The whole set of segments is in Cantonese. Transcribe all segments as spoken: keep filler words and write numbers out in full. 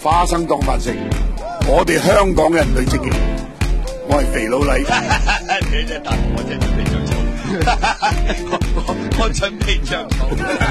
花生當飯食，我哋香港人最積極。我係肥佬黎， 你真係答我真係準備着草，我我準備着草。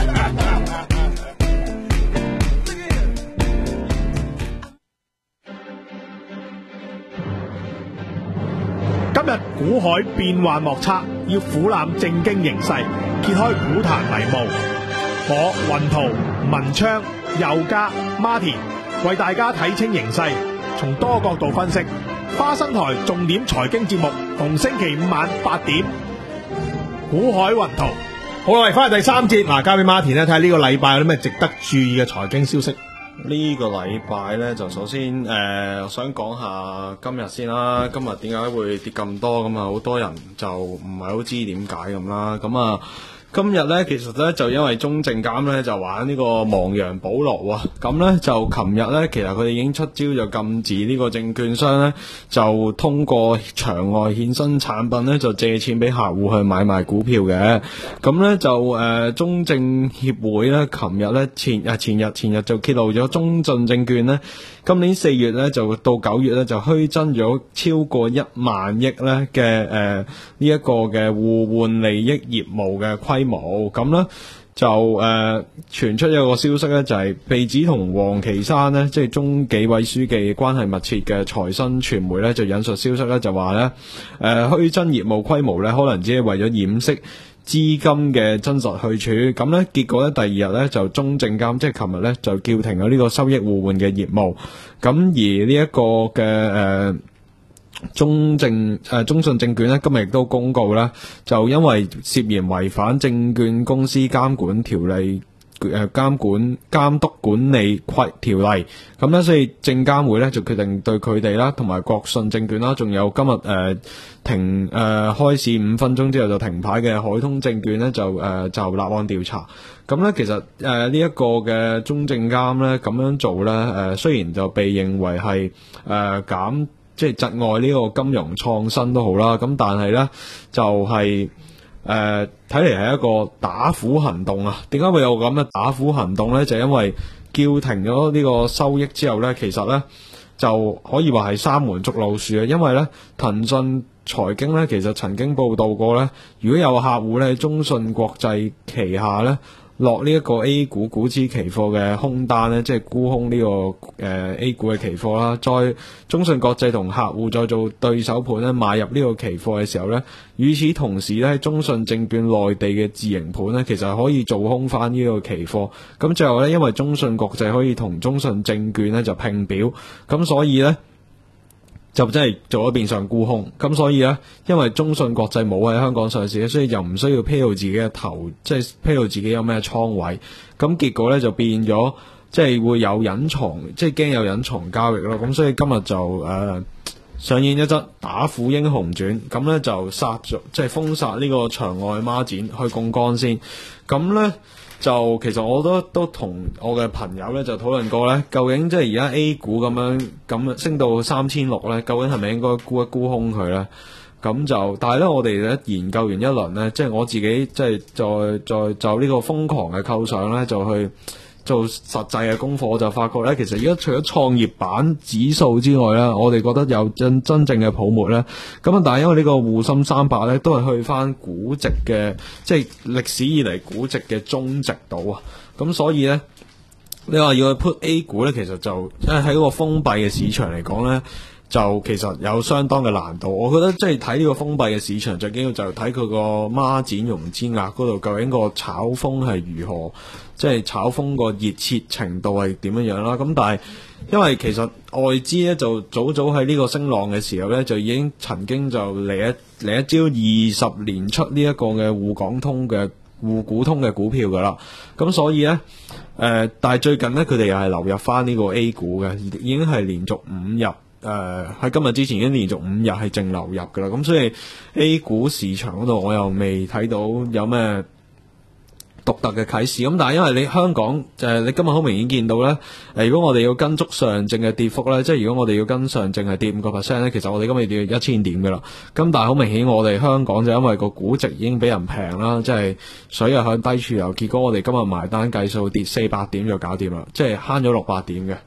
今日股海變幻莫測，要俯瞰正經形勢，揭開股壇迷霧。我雲圖、文昌、佑嘉、Martin 為大家睇清形勢，從多角度分析。花生台重點財經節目，逢星期五晚八點。股海雲圖，好啦，嚟翻嚟第三節，嗱，交俾 Martin 咧，睇下呢個禮拜有啲咩值得注意嘅財經消息。 呢個禮拜呢，就首先誒、呃，我想講下今日先啦。今日點解會跌咁多？咁啊，好多人就唔係好知點解咁啦。咁啊，今日呢，其實呢，就因為中證監呢，就玩呢個亡羊補牢啊。咁呢，就琴日呢，其實佢哋已經出招，就禁止呢個證券商呢，就通過場外衍生產品呢，就借錢俾客戶去買賣股票嘅。咁呢，就誒、呃、中證協會呢，琴日呢，前啊前日前日就揭露咗中信證券呢，今年四月呢，就到九月呢，就虛增咗超過一萬億呢嘅誒呢一個嘅互換利益業務嘅規模。咁呢就誒、呃、傳出一個消息呢，就係、是、被指同王岐山呢，即係中紀委書記關係密切嘅財新傳媒呢，就引述消息呢，就話呢誒虛增業務規模呢，可能只係為咗掩飾資金嘅真實去處。咁呢結果呢，第二日呢，就中證監即係琴日呢，就叫停咗呢個收益互換嘅業務。咁而呢一個嘅誒、呃、中證誒、呃、中信證券呢，今日亦都公告呢，就因為涉嫌違反證券公司監管條例誒監管監督管理規條例，咁呢，所以證監會呢，就決定對佢哋啦，同埋國信證券啦，仲有今日誒、呃、停誒、呃、開市五分鐘之後就停牌嘅海通證券呢，就誒、呃、就立案調查。咁呢，其實誒呢一個嘅中證監呢，咁樣做呢，誒、呃、雖然就被認為係誒減即係窒礙呢個金融創新都好啦，咁但係呢，就係、是。誒，睇嚟係一個打虎行動啊！點解會有咁嘅打虎行動呢？就因為叫停咗呢個收益之後呢，其實呢就可以話係三門捉老鼠啊！因為呢，騰訊財經呢，其實曾經報道過呢，如果有客戶呢，中信國際旗下呢落呢一個 A 股股指期貨嘅空單呢，即係沽空呢、這個誒、呃、A 股嘅期貨啦，再中信國際同客戶再做對手盤呢，買入呢個期貨嘅時候呢，與此同時呢，中信證券內地嘅自營盤呢，其實係可以做空翻呢個期貨。咁最後呢，因為中信國際可以同中信證券呢就併表，咁所以呢，就真係做咗變相沽空，咁所以呢，因為中信國際冇喺香港上市，所以就唔需要披露自己嘅頭，即係披露自己有咩倉位，咁結果呢，就變咗，即係會有隱藏，即係驚有隱藏交易咯。咁所以今日就誒、呃、上演一則打虎英雄傳，咁呢就殺咗，即係封殺呢個場外孖展去槓桿先，咁呢。就其實我都都同我嘅朋友咧就討論過咧，究竟即係而家 A 股咁樣咁升到三千六咧，究竟係咪應該沽一沽空佢咧？咁就但係咧，我哋咧研究完一輪咧，即係我自己即係再再就呢個瘋狂嘅構想咧，就去做實際嘅功課，我就發覺咧，其實而家除咗創業板指數之外咧，我哋覺得有真真正嘅泡沫咧。咁啊，但係因為呢個滬深三百咧，都係去翻估值嘅，即係歷史以嚟估值嘅中值度啊。咁所以咧，你話要去 put A 股咧，其實就即係喺個封閉嘅市場嚟講咧，就其實有相當嘅難度。我覺得即係睇呢個封閉嘅市場，最緊要就睇佢個孖展融資額嗰度究竟個炒風係如何。即係炒風個熱切程度係點樣樣啦？咁但係因為其實外資咧就早早喺呢個升浪嘅時候咧，就已經曾經就嚟一嚟一招二十年出呢一個嘅滬港通嘅滬股通嘅股票噶啦。咁所以咧誒、呃，但係最近咧佢哋又係流入翻呢個 A 股嘅，已經係連續五日誒喺今日之前已經連續五日係淨流入噶啦。咁所以 A 股市場嗰度我又未睇到有咩獨特嘅啟示。咁但係因為你香港就係、是、你今日好明顯見到咧，誒如果我哋要跟足上證嘅跌幅咧，即係如果我哋要跟上證係跌五個 percent 咧，其實我哋今日跌一千點噶啦。咁但係好明顯我哋香港就因為個估值已經俾人平啦，即係水又向低處流，結果我哋今日埋單計數跌四百點就搞掂啦，即係慳咗六百點嘅。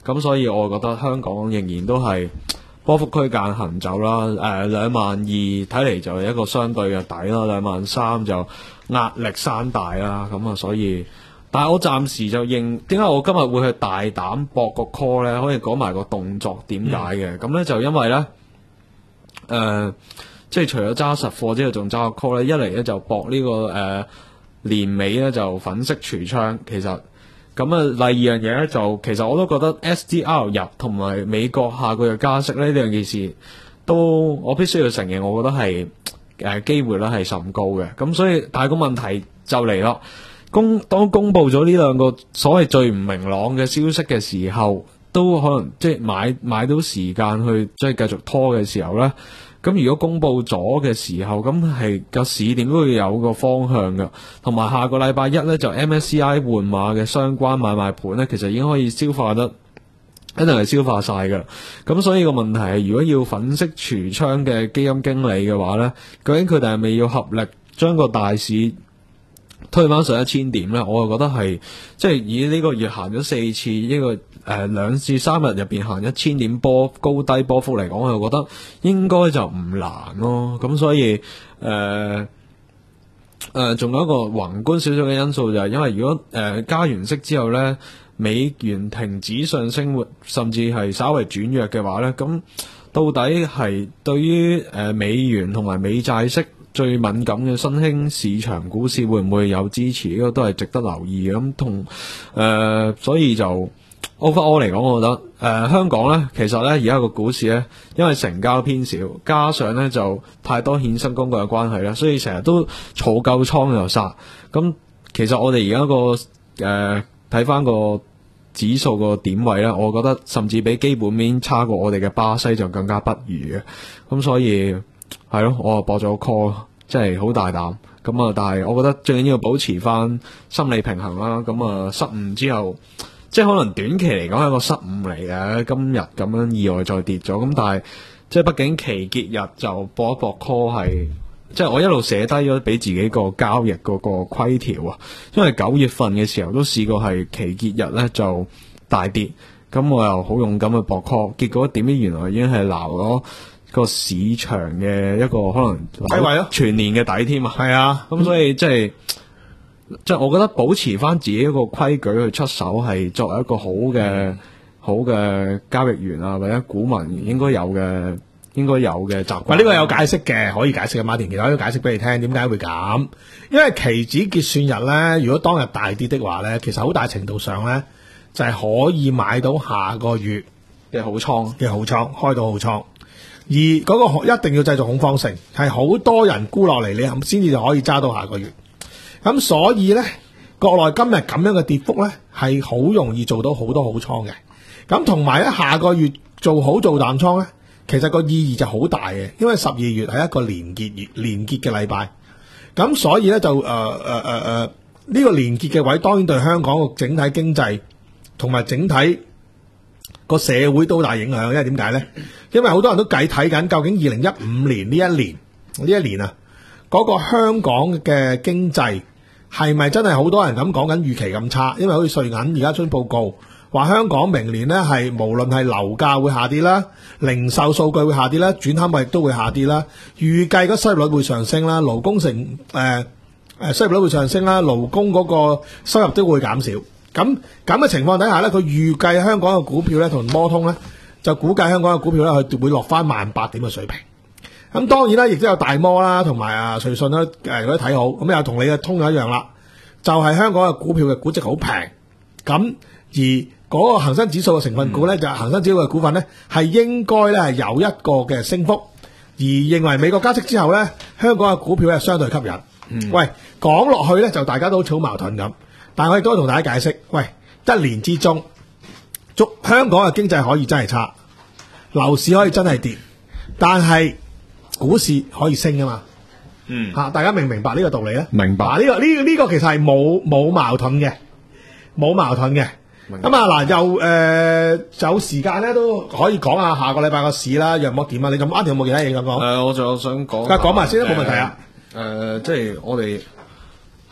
咁所以我覺得香港仍然都係波幅區間行走啦。誒兩萬二睇嚟就係一個相對嘅底啦，兩萬三就壓力山大啦。咁啊，所以但係我暫時就認點解我今日會去大膽搏個 call 咧？可以講埋個動作點解嘅？咁咧、嗯、就因為咧誒。呃即係除咗揸實貨之後，仲揸個 call 咧。一嚟咧就搏呢、這個誒、呃、年尾咧就粉飾櫥窗。其實咁啊，第二樣嘢咧就其實我都覺得 S D R 入同埋美國下個月加息呢兩件事都我必須要承認，我覺得係誒機會咧係甚高嘅。咁所以但係個問題就嚟咯，公當公佈咗呢兩個所謂最唔明朗嘅消息嘅時候，都可能即係買買到時間去即係繼續拖嘅時候咧。咁如果公佈咗嘅時候，咁係個市點都會有個方向㗎。同埋下個禮拜一咧，就 M S C I 換馬嘅相關買賣盤咧，其實已經可以消化得一定係消化晒㗎。咁所以個問題係，如果要粉飾櫥窗嘅基金經理嘅話咧，究竟佢哋係咪要合力將個大市推翻上一千點咧？我就覺得係即係以呢個月行咗四次呢個。誒兩、呃、至三日入邊行一千點波高低波幅嚟講，我就覺得應該就唔難咯。咁所以誒誒，仲、呃呃、有一個宏觀少少嘅因素就係，因為如果誒、呃、加完息之後咧，美元停止上升，甚至係稍微轉弱嘅話咧，咁到底係對於誒、呃、美元同埋美債息最敏感嘅新興市場股市會唔會有支持？呢、這個都係值得留意嘅。咁同誒，所以就。overall 嚟講，我覺得誒、呃、香港咧，其實咧而家個股市咧，因為成交偏少，加上咧就太多衍生工具嘅關係啦，所以成日都儲夠倉又殺。咁其實我哋而家個誒睇翻個指數個點位咧，我覺得甚至比基本面差過我哋嘅巴西就更加不如嘅。咁所以係咯，我就博咗個 call，即係好大膽。咁啊，但係我覺得最緊要保持翻心理平衡啦。咁啊，失誤之後。即係可能短期嚟講係一個失誤嚟嘅，今日咁樣意外再跌咗，咁但係即係畢竟期結日就搏一搏 call 係，即係我一路寫低咗俾自己個交易嗰個規條啊，因為九月份嘅時候都試過係期結日咧就大跌，咁我又好勇敢去搏 call， 結果點知原來已經係撈咗個市場嘅一個可能低位咯， 全年嘅底添啊， 係啊， 咁所以即係。即係我覺得保持翻自己一個規矩去出手，係作為一個好嘅、嗯、好嘅交易員啊，或者股民應該有嘅應該有嘅習慣。 呢個有解釋嘅，可以解釋嘅。馬田其實可以解釋俾你聽，點解會咁？因為期指結算日咧，如果當日大跌的話咧，其實好大程度上咧就係、是、可以買到下個月嘅好倉嘅好倉，開到好倉。而嗰個一定要製造恐慌性，係好多人沽落嚟，你先至就可以揸到下個月。咁所以咧，國內今日咁樣嘅跌幅咧，係好容易做到好多好倉嘅。咁同埋咧，下個月做好做淡倉咧，其實個意義就好大嘅，因為十二月係一個連結月連結嘅禮拜。咁所以咧就誒誒誒誒呢個連結嘅位，當然對香港個整體經濟同埋整體個社會都大影響。因為點解咧？因為好多人都計睇緊，究竟二零一五年呢一年呢一年啊，嗰個香港嘅經濟。係咪真係好多人咁講緊預期咁差？因為好似瑞銀而家出報告，話香港明年呢係無論係樓價會下跌啦，零售數據會下跌啦，轉口亦都會下跌啦。預計個失業率會上升啦，勞工成誒誒失業率會上升啦，勞工嗰個收入都會減少。咁咁嘅情況底下呢，佢預計香港嘅股票呢同摩通呢，就估計香港嘅股票呢，佢會落翻萬八點嘅水平。咁當然啦，亦都有大摩啦，同埋啊瑞信啦，誒嗰啲睇好，咁又同你嘅通有一樣啦，就係、是、香港嘅股票嘅估值好平，咁而嗰個恒生指數嘅成分股咧，嗯、就係恒生指數嘅股份咧，係應該咧係有一個嘅升幅，而認為美國加息之後咧，香港嘅股票咧相對吸引。嗯、喂，講落去咧就大家都好似好矛盾咁，但係我亦都可以同大家解釋，喂，一年之中，足香港嘅經濟可以真係差，樓市可以真係跌，但係股市可以升㗎嘛？嗯，吓大家明唔明白呢個道理咧？ 明白。 呢、這個呢、這個呢、這個其實係冇冇矛盾嘅，冇矛盾嘅。咁啊嗱，又誒、呃、有時間咧都可以講下下個禮拜個市啦，約莫點啊？你咁啱有冇其他嘢咁講？ 誒、呃，我仲想講， 講埋先啦，冇問題啊。 誒、呃，即係我哋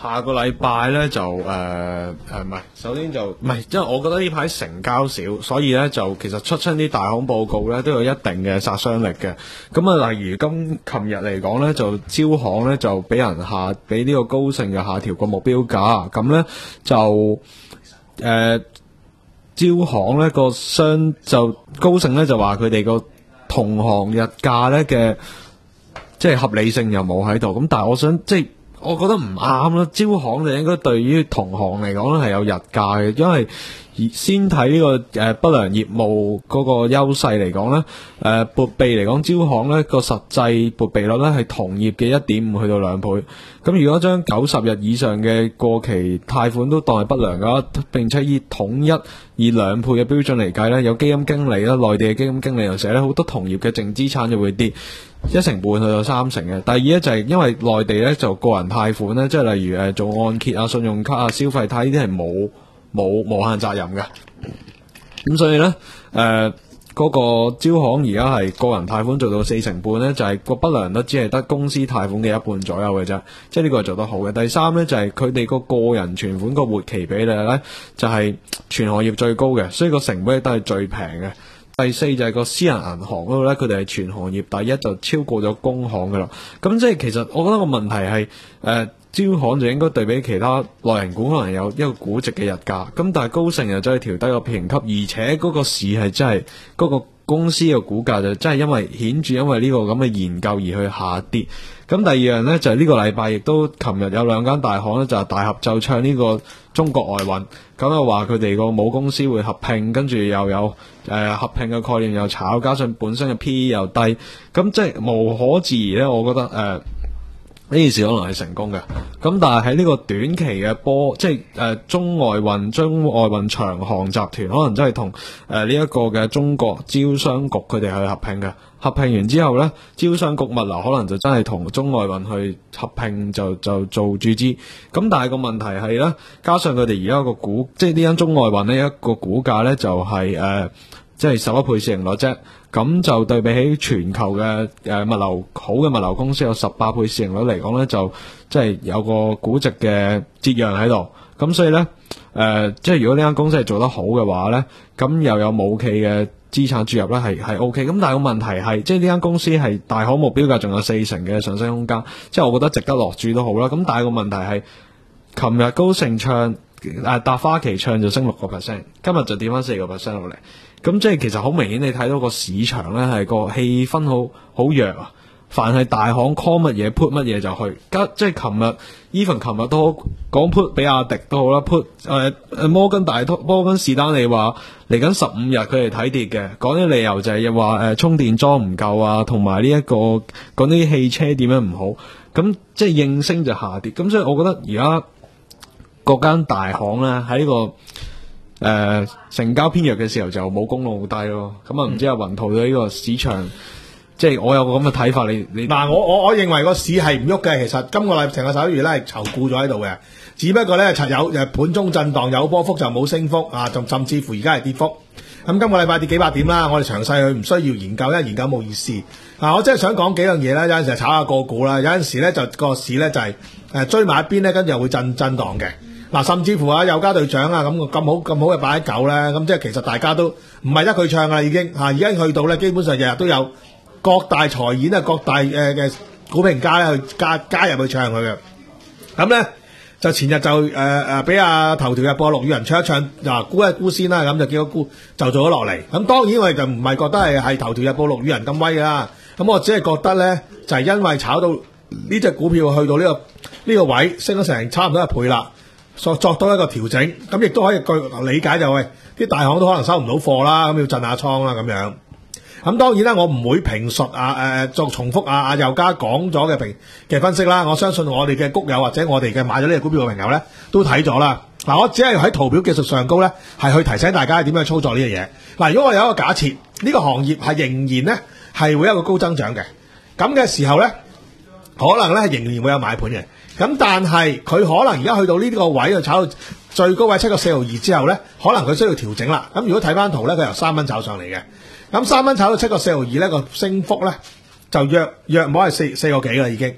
下個禮拜咧就誒誒唔係，首先就唔係，因為我覺得呢排成交少，所以咧就其實出親啲大行報告咧都有一定嘅殺傷力嘅。咁啊，例如今琴日嚟講咧，就招行咧就俾人下俾呢個高盛嘅下調個目標價，咁咧就誒、呃、招行咧個商就高盛咧就話佢哋個同行日價咧嘅即係合理性又冇喺度，咁但係我想即係。我覺得唔啱啦，招行就應該對於同行嚟講咧係有日價嘅，因為先睇呢、這個誒、呃、不良業務嗰個優勢嚟講咧，誒撥備嚟講，招行咧個實際撥備率咧係同業嘅一點五去到兩倍。咁如果將九十日以上嘅過期貸款都當係不良嘅話，並且以統一以兩倍嘅標準嚟計咧，有基金經理啦，內地嘅基金經理又寫咧，好多同業嘅淨資產就會跌一成半去到三成嘅。第二咧就係因為內地咧就個人貸款咧，即係例如誒做按揭啊、信用卡啊、消費貸呢啲係冇冇無限責任嘅。咁所以咧誒嗰個招行而家係個人貸款做到四成半咧，就係、是、個不良率只係得公司貸款嘅一半左右嘅啫，即係呢個係做得好嘅。第三咧就係佢哋個個人存款個活期比例咧，就係、是、全行業最高嘅，所以個成本亦都係最平嘅。第四就係個私人銀行嗰度咧，佢哋係全行業第一，就超過咗工行噶啦。咁即係其實我覺得個問題係誒、呃、招行就應該對比其他內銀股可能有一個估值嘅日價，咁但係高盛又真係調低個評級，而且嗰個市係真係嗰個公司嘅股價就真係因為顯著因為呢個咁嘅研究而去下跌。咁第二樣呢，就係、是、呢個禮拜亦都琴日有兩間大行呢，就係、是、大合奏唱呢個中國外運，咁又話佢哋個母公司會合併，跟住又有誒、呃、合併嘅概念又炒，加上本身嘅 P E 又低，咁即係無可置疑呢，我覺得誒。呃呢件事可能係成功嘅，咁但係喺呢個短期嘅波，即係誒、呃、中外運、中外運長航集團，可能真係同誒呢一個嘅中國招商局佢哋去合併嘅。合併完之後呢，招商局物流可能就真係同中外運去合併就，就就做注資。咁但係個問題係呢，加上佢哋而家個股，即係呢間中外運呢一個股價呢，就係、是、誒。呃即係十一倍市盈率啫，咁就對比起全球嘅誒、呃、物流好嘅物流公司有十八倍市盈率嚟講呢，就即係有個估值嘅折讓喺度。咁所以呢，誒、呃，即係如果呢間公司係做得好嘅話呢，咁又有母企嘅資產注入呢，係係 O K。咁但係個問題係，即係呢間公司係大行目標價仲有四成嘅上升空間，即係我覺得值得落注都好啦。咁但係個問題係，琴日高盛唱誒達花旗唱就升六個 percent， 今日就跌翻四個 percent 落嚟。咁即係其實好明顯，你睇到個市場咧係個氣氛好好弱啊！凡係大行 call 乜嘢 put 乜嘢就去，即係琴日 even 琴日都好講 put 比亞迪都好啦 put 誒誒摩根大通摩根士丹利話嚟緊十五日佢哋睇跌嘅，講啲理由就係話誒充電樁唔夠啊，同埋呢一個講啲汽車點樣唔好，咁即係應聲就下跌。咁所以我覺得而家各間大行咧喺呢個誒、呃，成交偏弱嘅時候就冇功勞好低咯，咁啊唔知阿雲圖對呢個市場，即係我有個咁嘅睇法，你你嗱，我我我認為個市係唔喐嘅，其實今個禮成個十一月咧係籌固咗喺度嘅，只不過咧有誒盤中震盪有波幅就冇升幅啊，仲甚至乎而家係跌幅。咁今個禮拜跌幾百點啦，我哋詳細去唔需要研究，因為研究冇意思。嗱，我真係想講幾樣嘢啦，有陣時炒下個股啦，有陣時咧就個市咧就係誒追埋一邊咧，跟住又會震震盪嘅。嗱，甚至乎啊，佑家隊長啊，咁咁好咁好嘅擺喺九咧，咁即係其實大家都唔係得佢唱啦，已經嚇，而家去到咧，基本上日日都有各大財演啊、各大誒嘅、呃、股評家咧去加加入去唱佢嘅。咁咧就前日就誒誒俾阿頭條日報陸羽仁唱一唱，嗱估一估先啦，咁就叫個估就做咗落嚟。咁當然我哋就唔係覺得係係頭條日報陸羽仁咁威㗎啦。咁我只係覺得咧，就係、是、因為炒到呢隻股票去到呢、這個呢、這個位，升咗成差唔多一倍啦。作作多一個調整，咁亦都可以據理解就係、是、啲大行都可能收唔到貨啦，咁要震下倉啦咁樣。咁當然啦，我唔會評述啊誒作重複啊啊佑家講咗嘅評嘅分析啦。我相信我哋嘅谷友或者我哋嘅買咗呢隻股票嘅朋友咧，都睇咗啦。嗱，我只係喺圖表技術上高咧，係去提醒大家點樣操作呢樣嘢。嗱，如果我有一個假設，呢、這個行業係仍然咧係會有一個高增長嘅，咁嘅時候咧，可能咧仍然會有買盤嘅。咁但係佢可能而家去到呢個位，就炒到最高位七個四毫二之後咧，可能佢需要調整啦。咁如果睇翻圖咧，佢由三蚊炒上嚟嘅，咁三蚊炒到七個四毫二咧，個升幅咧就約約摸係四四個幾啦已經。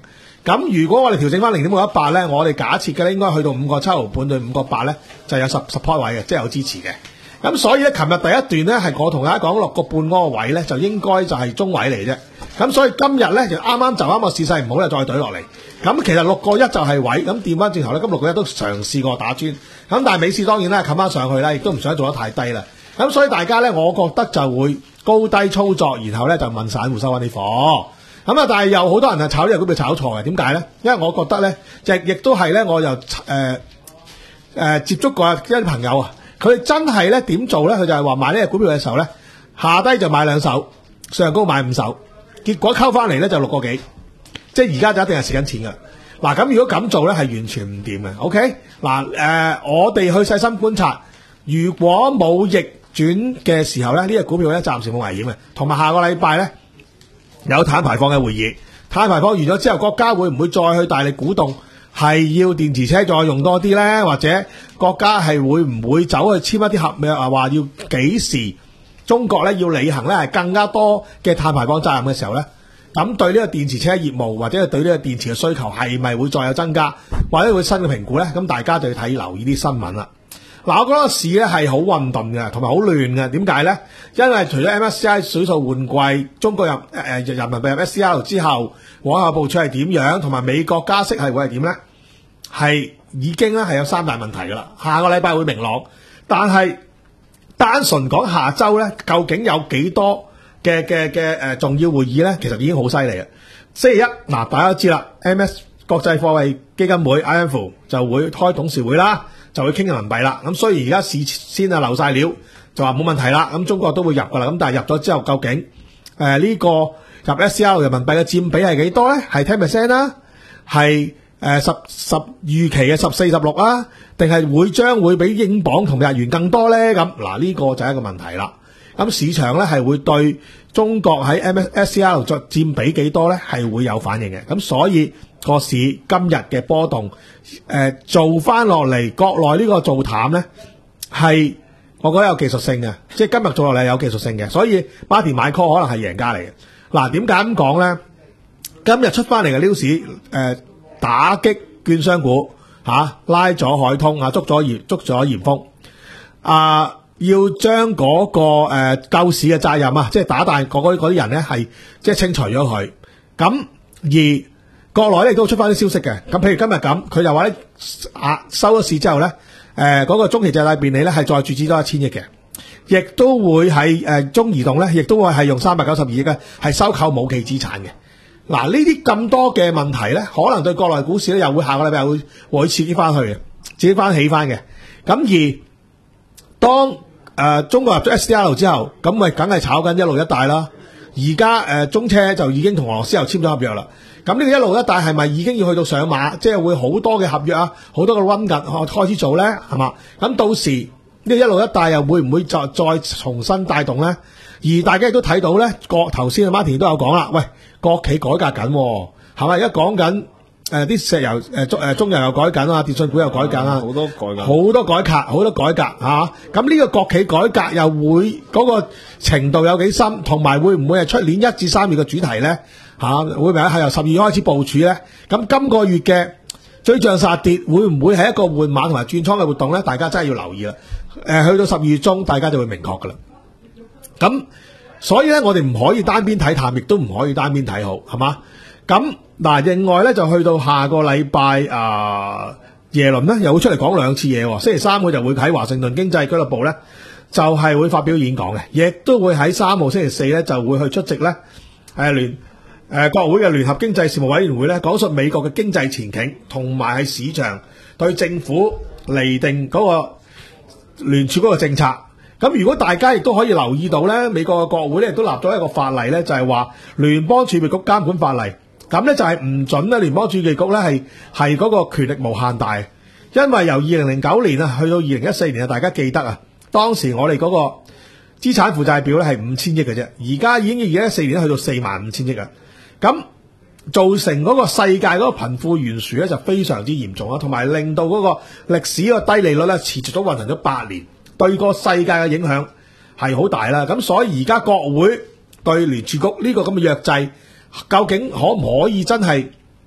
咁如果我哋調整翻零點六一八咧，我哋假設嘅咧應該去到五個七毫半對五個八咧，就有十 support 位嘅，即係有支持嘅。咁所以咧，琴日第一段咧係我同大家講六個半嗰個位咧，就應該就係中位嚟啫。咁所以今日咧就啱啱就啱個市勢唔好咧，再懟落嚟。咁其實六個一就係位，咁調翻轉頭咧，咁六個一都嘗試過打穿。咁但係美市當然咧冚翻上去啦，亦都唔想做得太低啦。咁所以大家咧，我覺得就會高低操作，然後咧就問散戶收翻啲貨。咁啊，但係有好多人係炒呢個股票炒錯嘅，點解咧？因為我覺得咧，亦亦都係咧，我又誒誒接觸過一啲朋友啊。佢哋真係咧點做咧？佢就係話買呢隻股票嘅時候咧，下低就買兩手，上高買五手，結果溝翻嚟咧就六個幾，即係而家就一定係蝕緊錢㗎。嗱，咁如果咁做咧係完全唔掂嘅。OK，嗱誒、呃，我哋去細心觀察，如果冇逆轉嘅時候咧，呢隻股票咧暫時冇危險嘅。同埋下個禮拜咧有碳排放嘅會議，碳排放完咗之後，國家會唔會再去大力鼓動？係要電池車再用多啲呢？或者國家係會唔會走去簽一啲合約啊？話要幾時中國咧要履行咧係更加多嘅碳排放責任嘅時候呢？咁對呢個電池車業務或者係對呢個電池嘅需求係咪會再有增加，或者會新嘅評估呢？咁大家就要睇留意啲新聞啦。嗱，我覺得個市咧係好混沌嘅，同埋好亂嘅。點解呢？因為除咗 M S C I 指數換季，中國入誒、呃、人民幣入 S D R 之後，往後部署係點樣，同埋美國加息係會係點呢？係已經咧係有三大問題噶啦。下個禮拜會明朗，但係單純講下週咧，究竟有幾多嘅嘅嘅誒重要會議咧？其實已經好犀利啊！星期一嗱，大家都知啦 ，M S 國際貨幣基金會 I M F 就會開董事會啦。就會傾人民幣啦，咁所以而家事先啊漏晒料，就話冇問題啦。咁中國都會入噶啦，咁但係入咗之後，究竟誒呢、呃這個入 S D R 人民幣嘅佔比係幾多咧？係 ten percent 啦，係誒十十預期嘅十四十六啊，定係會將會比英鎊同日元更多咧？咁嗱呢個就係一個問題啦。咁市場咧係會對中國喺 M S D R 佔佔比幾多咧係會有反應嘅。咁所以個市今日嘅波動，誒、呃、做翻落嚟，國內呢個做淡咧，係我覺得有技術性嘅，即係今日做落嚟有技術性嘅，所以 Martin 買 call 可能係贏家嚟嘅。嗱，點解咁講咧？今日出翻嚟嘅 news 誒打擊券商股嚇、啊，拉咗海通啊，捉咗嚴捉咗嚴峰啊，要將嗰、那個誒、呃、救市嘅責任啊，即係打大嗰啲人咧，係即係清除咗佢。咁而國內咧都出翻啲消息嘅，咁譬如今日咁，佢就話咧啊收咗市之後咧，誒、呃、嗰、那個中期借貸便利咧係再注資多一千億嘅，亦都會係誒、呃、中移動咧，亦都會係用三百九十二億嘅係收購冇期資產嘅。嗱，呢啲咁多嘅問題咧，可能對國內股市咧又會下個禮拜會會刺激翻去嘅，刺激翻起翻嘅。咁而當誒、呃、中國入咗 S D R 之後，咁咪梗係炒緊一路一帶啦。而家誒中車就已經同俄羅斯又簽咗合約啦。咁呢個一路一帶係咪已經要去到上馬？即係會好多嘅合約啊，好多嘅 run 緊開始做咧，係嘛？咁到時呢個一路一帶又會唔會再再重新帶動咧？而大家亦都睇到咧，國頭先阿 Martin 都有講啦，喂，國企改革緊，係咪？而家講緊誒啲石油誒中誒中油又改緊啊，電信股又改緊啊，好多改革，好多改革，好多改革嚇。咁呢個國企改革又會嗰個程度有幾深，同埋會唔會係出年一至三月嘅主題咧？嚇、啊，會唔會係由十二月開始部署咧？咁今個月嘅追漲殺跌會唔會係一個換馬同埋轉倉嘅活動咧？大家真係要留意啦。誒、呃，去到十二月中，大家就會明確噶啦。咁所以咧，我哋唔可以單邊睇淡，亦都唔可以單邊睇好，係嘛？咁嗱，另外咧就去到下個禮拜啊，耶倫咧又會出嚟講兩次嘢。星期三佢就會喺華盛頓經濟俱樂部咧就係、是、會發表演講嘅，亦都會喺三號星期四咧就會去出席咧誒聯。誒、呃，國會嘅聯合經濟事務委員會咧，講述美國嘅經濟前景，同埋係市場對政府釐定嗰個聯儲嗰個政策。咁如果大家亦都可以留意到咧，美國嘅國會咧亦都立咗一個法例咧，就係話聯邦儲備局監管法例。咁咧就係唔準咧聯邦儲備局咧係係嗰個權力無限大，因為由二零零九年啊去到二零一四年啊，大家記得啊，當時我哋嗰個資產負債表咧係五千億嘅啫，而家已經二零一四年去到四萬五千億啊。咁造成嗰個世界嗰個貧富懸殊咧就非常之嚴重啦，同埋令到嗰個歷史個低利率咧持續咗運行咗八年，對個世界嘅影響係好大啦。咁所以而家國會對聯儲局呢個咁嘅約制，究竟可唔可以真係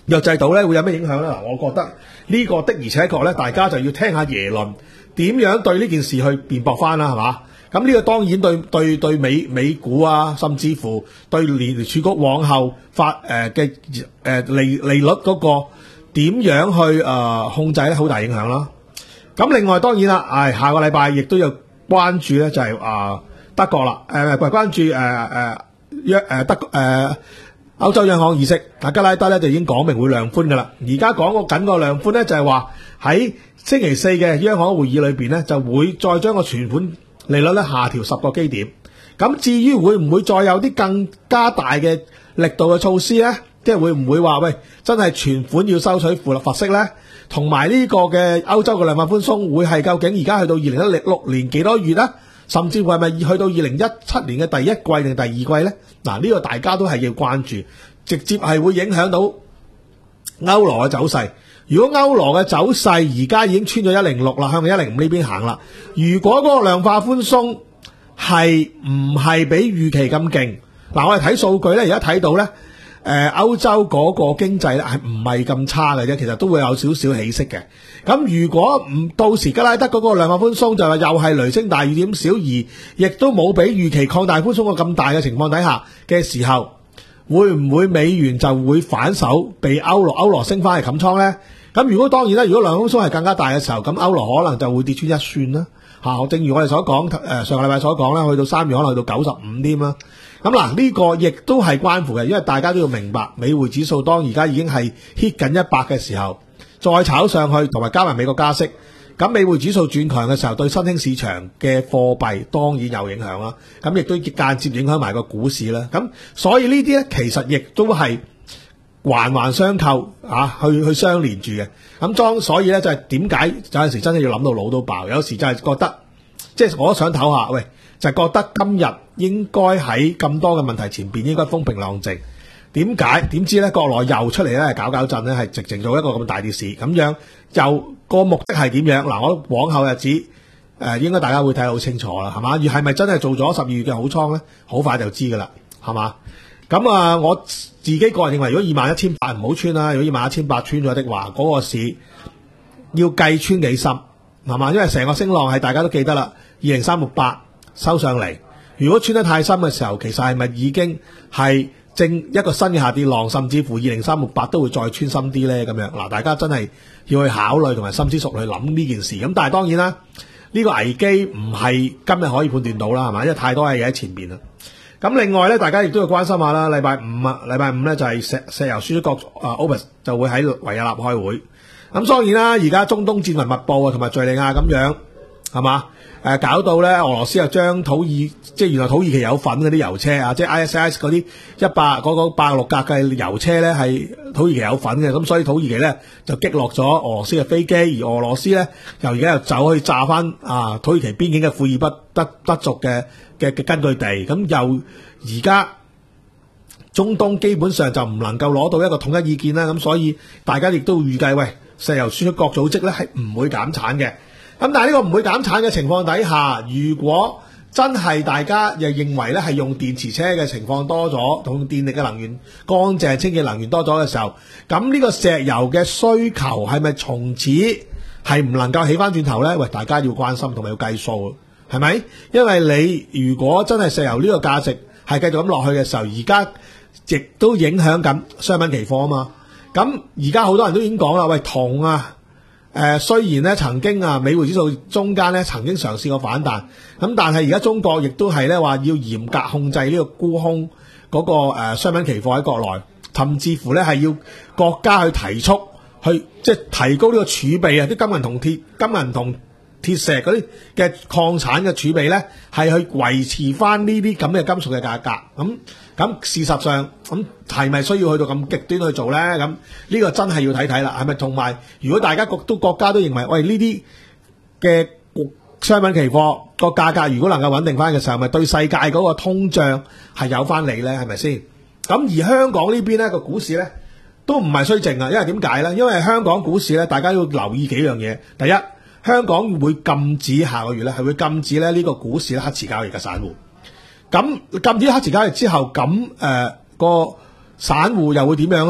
藥制度咧會有咩影響咧？嗱，我覺得呢個的而且確咧，大家就要聽下耶倫點樣對呢件事去辯駁翻啦，係嘛？咁呢個當然對對對美美股啊，甚至乎對聯儲局往後發誒嘅誒利利率嗰個點樣去誒、呃、控制咧，好大影響啦。咁另外當然啦，唉、哎，下個禮拜亦都有關注咧，就係、是、啊、呃、德國啦，誒唔係關注誒誒約誒德誒。呃歐洲央行議息，阿加拉德咧就已經講明會量寬噶啦。而家講個緊個量寬咧，就係話喺星期四嘅央行會議裏邊咧，就會再將個存款利率咧下調十個基點。咁至於會唔會再有啲更加大嘅力度嘅措施咧？即係會唔會話喂，真係存款要收取負利息咧？同埋呢個嘅歐洲嘅量化寬鬆會係究竟而家去到二零一六年幾多月咧？甚至乎係咪去到二零一七年嘅第一季定第二季呢？嗱，呢個大家都係要關注，直接係會影響到歐羅嘅走勢。如果歐羅嘅走勢而家已經穿咗一零六啦，向一零五呢邊行啦。如果嗰個量化寬鬆係唔係比預期咁勁？嗱，我哋睇數據呢，而家睇到呢。誒、呃、歐洲嗰個經濟咧係唔係咁差嘅啫，其實都會有少少起色嘅。咁如果唔到時吉拉德嗰個量化寬鬆就係又係雷聲大雨點小，而亦都冇比預期擴大寬鬆個咁大嘅情況底下嘅時候，會唔會美元就會反手被歐羅歐羅升翻嚟冚倉呢？咁如果當然啦，如果量化寬鬆係更加大嘅時候，咁歐羅可能就會跌穿一算啦。嚇、啊，正如我哋所講，誒、呃、上個禮拜所講啦，去到三月可能去到九十五添啦。咁嗱，呢個亦都係關乎嘅，因為大家都要明白，美匯指數當而家已經係 hit 緊一百嘅時候，再炒上去，同埋加埋美國加息，咁美匯指數轉強嘅時候，對新興市場嘅貨幣當然有影響啦。咁亦都間接影響埋個股市啦。咁所以呢啲咧，其實亦都係環環相扣啊，去去相連住嘅。咁當所以咧，就係點解有陣時真係要諗到腦都爆，有時就係覺得，即係我都想唞下，喂。就覺得今日應該喺咁多嘅問題前邊應該風平浪靜，點解？點知咧國內又出嚟咧搞搞震咧，係直情做一個咁大件事，咁樣又個目的係點樣？嗱，我往後日子誒、呃、應該大家會睇得好清楚啦，係嘛？而係咪真係做咗十二月嘅好倉咧？好快就知噶啦，係嘛？咁啊，我自己個人認為，如果二萬一千八唔好穿啦，如果二萬一千八穿咗的話，嗰、那個市要計穿幾深，係嘛？因為成個升浪係大家都記得啦，二零三六八。收上嚟，如果穿得太深嘅時候，其實係咪已經係正一個新嘅下跌浪，甚至乎二零三六八都會再穿深啲呢？咁樣嗱，大家真係要去考慮同埋深思熟慮去諗呢件事。咁但係當然啦，呢、呢個危機唔係今日可以判斷到啦，係嘛？因為太多嘢喺前邊啦。咁另外咧，大家亦都要關心下啦。禮拜五啊，禮拜五咧就係石石油輸出國啊 OPEC 就會喺維也納開會。咁當然啦，而家中東戰雲密布啊，同埋敍利亞咁樣係嘛？誒、呃、搞到咧，俄羅斯又將土耳即係原來土耳其有份嗰啲油車啊，即係 I S I S 嗰啲一百嗰個八六格嘅油車咧係土耳其有份嘅，咁所以土耳其咧就擊落咗俄羅斯嘅飛機，而俄羅斯咧又而家又走去炸翻啊土耳其邊境嘅庫爾德德德族嘅嘅嘅根據地，咁又而家中東基本上就唔能夠攞到一個統一意見啦，咁所以大家亦都預計喂石油輸出國組織咧係唔會減產嘅。咁但係呢個唔會減產嘅情況底下，如果真係大家又認為咧係用電池車嘅情況多咗，同電力嘅能源乾淨清潔能源多咗嘅時候，咁呢個石油嘅需求係咪從此係唔能夠起翻轉頭呢？喂，大家要關心同埋要計數，係咪？因為你如果真係石油呢個價值係繼續咁落去嘅時候，而家亦都影響緊商品期貨啊嘛。咁而家好多人都已經講啦，喂，銅啊！誒、呃、雖然咧曾經啊美匯指數中間咧曾經嘗試過反彈，咁但係而家中國亦都係咧話要嚴格控制呢個沽空嗰、那個誒、呃、商品期貨喺國內，甚至乎咧係要國家去提速，去即係提高呢個儲備啊！啲金銀銅鐵、金銀銅鐵石嗰啲嘅礦產嘅儲備咧，係去維持翻呢啲咁嘅金屬嘅價格。咁咁事實上，咁係咪需要去到咁極端去做咧？咁呢個真係要睇睇啦。係咪同埋，如果大家國都國家都認為，喂呢啲嘅商品期貨個價格如果能夠穩定翻嘅時候，咪對世界嗰個通脹係有翻利咧？係咪先？咁而香港呢邊咧個股市咧都唔係衰靜啊，因為點解咧？因為香港股市咧，大家要留意幾樣嘢。第一，香港會禁止下個月咧係會禁止咧呢個股市咧黑池交易嘅散戶。咁禁止黑池交易之後，咁誒、呃、個散戶又會點樣咧？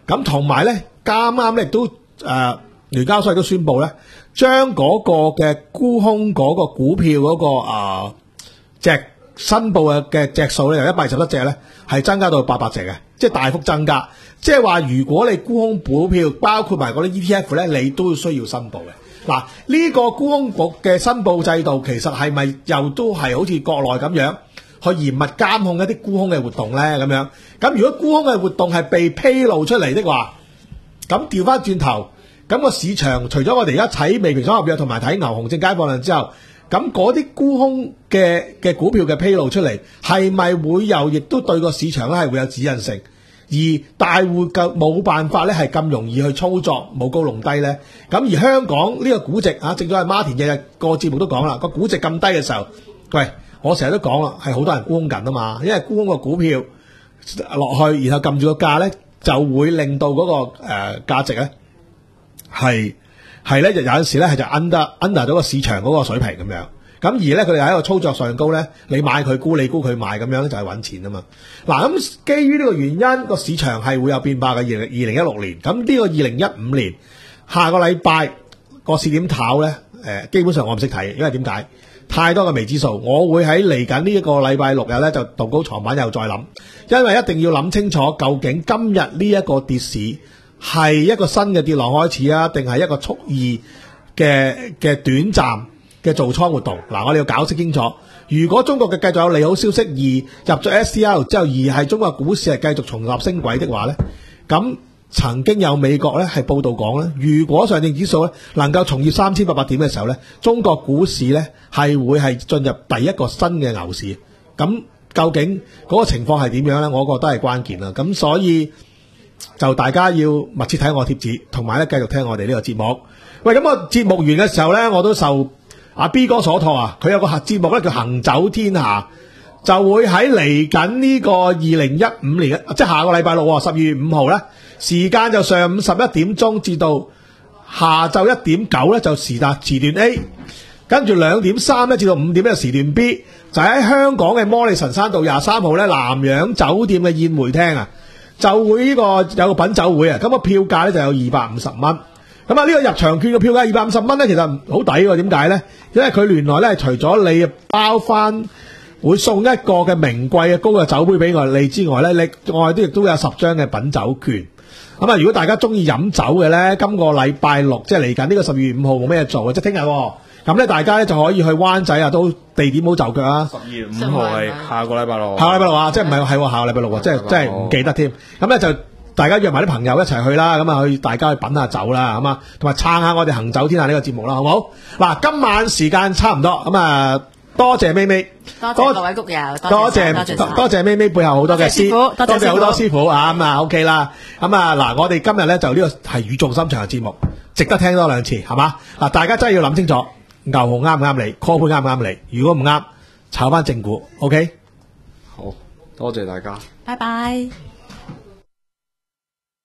咁同埋咧，啱啱咧亦都誒聯交所亦都宣布咧，將嗰個嘅沽空嗰個股票嗰、嗰個啊隻申報嘅嘅隻數咧，由一百二十一隻咧，係增加到八百隻嘅，即係大幅增加。即係話，如果你沽空股票，包括埋嗰啲 E T F 咧，你都需要申報嘅。嗱，呢個沽空局嘅申報制度，其實係咪又都係好似國內咁樣去嚴密監控一啲沽空嘅活動咧？咁樣咁，如果沽空嘅活動係被披露出嚟的話，咁調翻轉頭，咁個市場除咗我哋而家睇未平倉合約同埋睇牛熊證街貨量之後，咁嗰啲沽空嘅嘅股票嘅披露出嚟，係咪會又亦都對個市場咧係會有指引性？而大戶嘅冇辦法咧，係咁容易去操作，冇高弄低咧。咁而香港呢個估值啊，正所謂馬田日日個節目都講啦，個估值咁低嘅時候，喂，我成日都講啦，係好多人沽空緊啊嘛。因為沽空個股票落去，然後撳住個價咧，就會令到嗰、那個誒、呃、價值咧係係咧，就有陣時咧係就 under under 咗個市場嗰個水平咁樣。咁而咧，佢哋喺個操作上高咧，你買佢沽，你沽佢買，咁樣咧就係揾錢啊嘛。嗱，咁基於呢個原因，個市場係會有變化嘅。二零二零一六年，咁呢個二零一五年下個禮拜個市點炒咧？誒，基本上我唔識睇，因為點解？太多嘅未知數。我會喺嚟緊呢一個禮拜六日咧，就道高床板又再諗，因為一定要諗清楚，究竟今日呢一個跌市係一個新嘅跌浪開始啊，定係一個蓄意嘅嘅短暫嘅做倉活動。嗱，我哋要搞清清楚。如果中國嘅繼續有利好消息，而入咗 S D R 之後，而係中國股市係繼續重拾升軌的話咧，咁曾經有美國咧係報道講咧，如果上證指數咧能夠重現三千八百點嘅時候咧，中國股市咧係會係進入第一個新嘅牛市。咁究竟嗰個情況係點樣咧？我覺得係關鍵啦。咁所以就大家要密切睇我貼紙，同埋咧繼續聽我哋呢個節目。喂，咁個節目完嘅時候咧，我都受阿 B 哥所託啊，佢有個節目咧叫行走天下，就會喺嚟緊呢個二零一五年，即係下個禮拜六十二月五號咧，時間就上午十一點鐘至到下晝一點九咧就時達時段 A， 跟住兩點三咧至到五點咧時段 B， 就喺香港嘅摩利臣山道廿三號咧南洋酒店嘅宴會廳啊，就會呢個有個品酒會啊，咁個票價咧就有二百五十蚊。咁啊，呢個入場券嘅票價二百五十蚊咧，其實好抵喎。點解咧？因為佢原來咧，除咗你包翻會送一個嘅名貴嘅高嘅酒杯俾我哋之外咧，另外都亦都有十張嘅品酒券。咁啊，如果大家中意飲酒嘅咧，今個禮拜六即係嚟緊呢個十二月五號冇咩做嘅，即係聽日。咁咧，大家咧就可以去灣仔啊，都地點好就腳啊。十二月五號係下個禮拜六。下個禮拜六啊，即係唔係係下個禮拜六啊？即係即係唔記得添。咁咧就。大家約埋啲朋友一齊去啦，咁啊去大家去品下酒啦，咁啊同埋撐下我哋行走天下呢個節目啦，好唔好？嗱，今晚時間差唔多，咁啊多謝咪咪， 多謝各位谷友， 多謝多謝咪咪背後好多嘅師傅，多謝好多師傅啊，咁啊 OK 啦，咁啊嗱，我哋今日咧就呢個係語重心長嘅節目，值得聽多兩次，係嘛？嗱，大家真係要諗清楚，牛熊啱唔啱你 ，call 盤啱唔啱你？如果唔啱，炒翻正股 ，OK？ 好多謝大家， 拜拜。